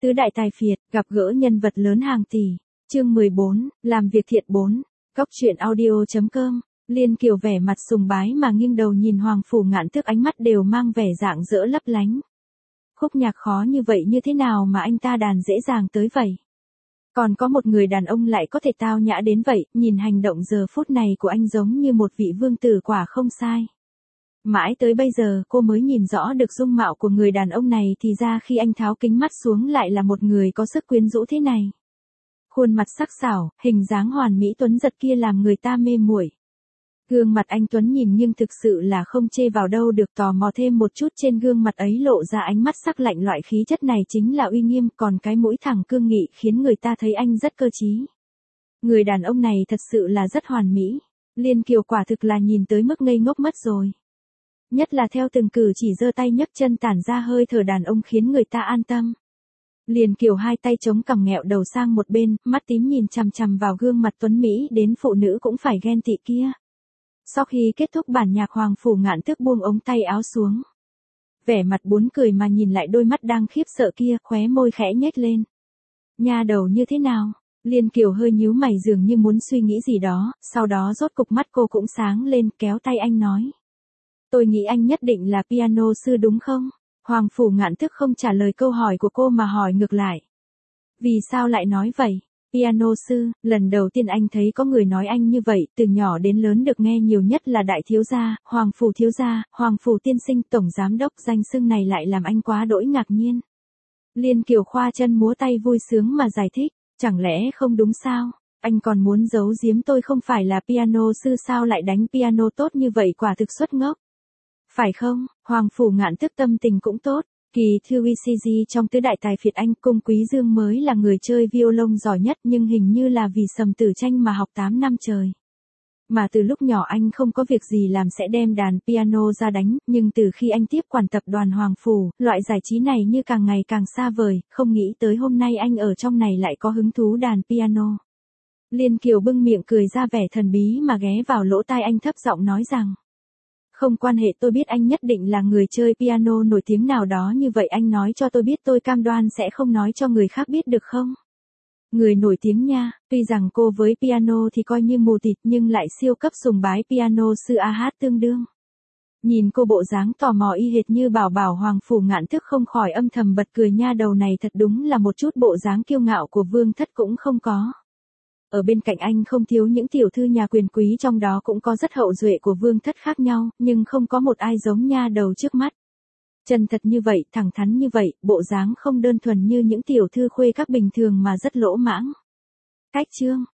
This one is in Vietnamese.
Tứ đại tài phiệt, gặp gỡ nhân vật lớn hàng tỷ. Chương 14, làm việc thiện 4. Cóc truyện audio.com. Liên Kiều vẻ mặt sùng bái mà nghiêng đầu nhìn Hoàng Phủ Ngạn Tước, ánh mắt đều mang vẻ rạng rỡ lấp lánh. Khúc nhạc khó như vậy như thế nào mà anh ta đàn dễ dàng tới vậy? Còn có một người đàn ông lại có thể tao nhã đến vậy, nhìn hành động giờ phút này của anh giống như một vị vương tử, quả không sai. Mãi tới bây giờ cô mới nhìn rõ được dung mạo của người đàn ông này, thì ra khi anh tháo kính mắt xuống lại là một người có sức quyến rũ thế này. Khuôn mặt sắc sảo, hình dáng hoàn mỹ tuấn giật kia làm người ta mê muội. Gương mặt anh tuấn nhìn nhưng thực sự là không chê vào đâu được, tò mò thêm một chút, trên gương mặt ấy lộ ra ánh mắt sắc lạnh, loại khí chất này chính là uy nghiêm, còn cái mũi thẳng cương nghị khiến người ta thấy anh rất cơ trí. Người đàn ông này thật sự là rất hoàn mỹ. Liên Kiều quả thực là nhìn tới mức ngây ngốc mất rồi. Nhất là theo từng cử chỉ giơ tay nhấc chân tản ra hơi thở đàn ông khiến người ta an tâm. Liên Kiều hai tay chống cằm nghẹo đầu sang một bên, mắt tím nhìn chằm chằm vào gương mặt tuấn mỹ đến phụ nữ cũng phải ghen tị kia. Sau khi kết thúc bản nhạc, Hoàng Phủ Ngạn Tước buông ống tay áo xuống. Vẻ mặt buồn cười mà nhìn lại đôi mắt đang khiếp sợ kia, khóe môi khẽ nhếch lên. Nha đầu như thế nào? Liên Kiều hơi nhíu mày dường như muốn suy nghĩ gì đó, sau đó rốt cục mắt cô cũng sáng lên, kéo tay anh nói. Tôi nghĩ anh nhất định là piano sư đúng không? Hoàng Phủ Ngạn Tước không trả lời câu hỏi của cô mà hỏi ngược lại. Vì sao lại nói vậy? Piano sư, lần đầu tiên anh thấy có người nói anh như vậy, từ nhỏ đến lớn được nghe nhiều nhất là đại thiếu gia, Hoàng Phủ thiếu gia, Hoàng Phủ tiên sinh, tổng giám đốc, danh xưng này lại làm anh quá đỗi ngạc nhiên. Liên Kiều khoa chân múa tay vui sướng mà giải thích, chẳng lẽ không đúng sao? Anh còn muốn giấu giếm tôi không phải là piano sư sao, lại đánh piano tốt như vậy, quả thực xuất ngốc. Phải không? Hoàng Phủ Ngạn Tước tâm tình cũng tốt. Kỳ thư WCG trong tứ đại tài phiệt anh, Cung Quý Dương mới là người chơi violon giỏi nhất, nhưng hình như là vì Sầm Tử Tranh mà học 8 năm trời. Mà từ lúc nhỏ anh không có việc gì làm sẽ đem đàn piano ra đánh, nhưng từ khi anh tiếp quản tập đoàn Hoàng Phủ, loại giải trí này như càng ngày càng xa vời, không nghĩ tới hôm nay anh ở trong này lại có hứng thú đàn piano. Liên Kiều bưng miệng cười ra vẻ thần bí mà ghé vào lỗ tai anh thấp giọng nói rằng. Không quan hệ, tôi biết anh nhất định là người chơi piano nổi tiếng nào đó, như vậy anh nói cho tôi biết, tôi cam đoan sẽ không nói cho người khác biết được không? Người nổi tiếng nha, tuy rằng cô với piano thì coi như mù tịt nhưng lại siêu cấp sùng bái piano sư a hát tương đương. Nhìn cô bộ dáng tò mò y hệt như bảo bảo, Hoàng Phủ Ngạn Tước không khỏi âm thầm bật cười, nha đầu này thật đúng là một chút bộ dáng kiêu ngạo của vương thất cũng không có. Ở bên cạnh anh không thiếu những tiểu thư nhà quyền quý, trong đó cũng có rất hậu duệ của vương thất khác nhau, nhưng không có một ai giống nha đầu trước mắt. Chân thật như vậy, thẳng thắn như vậy, bộ dáng không đơn thuần như những tiểu thư khuê các bình thường mà rất lỗ mãng. Cách chương,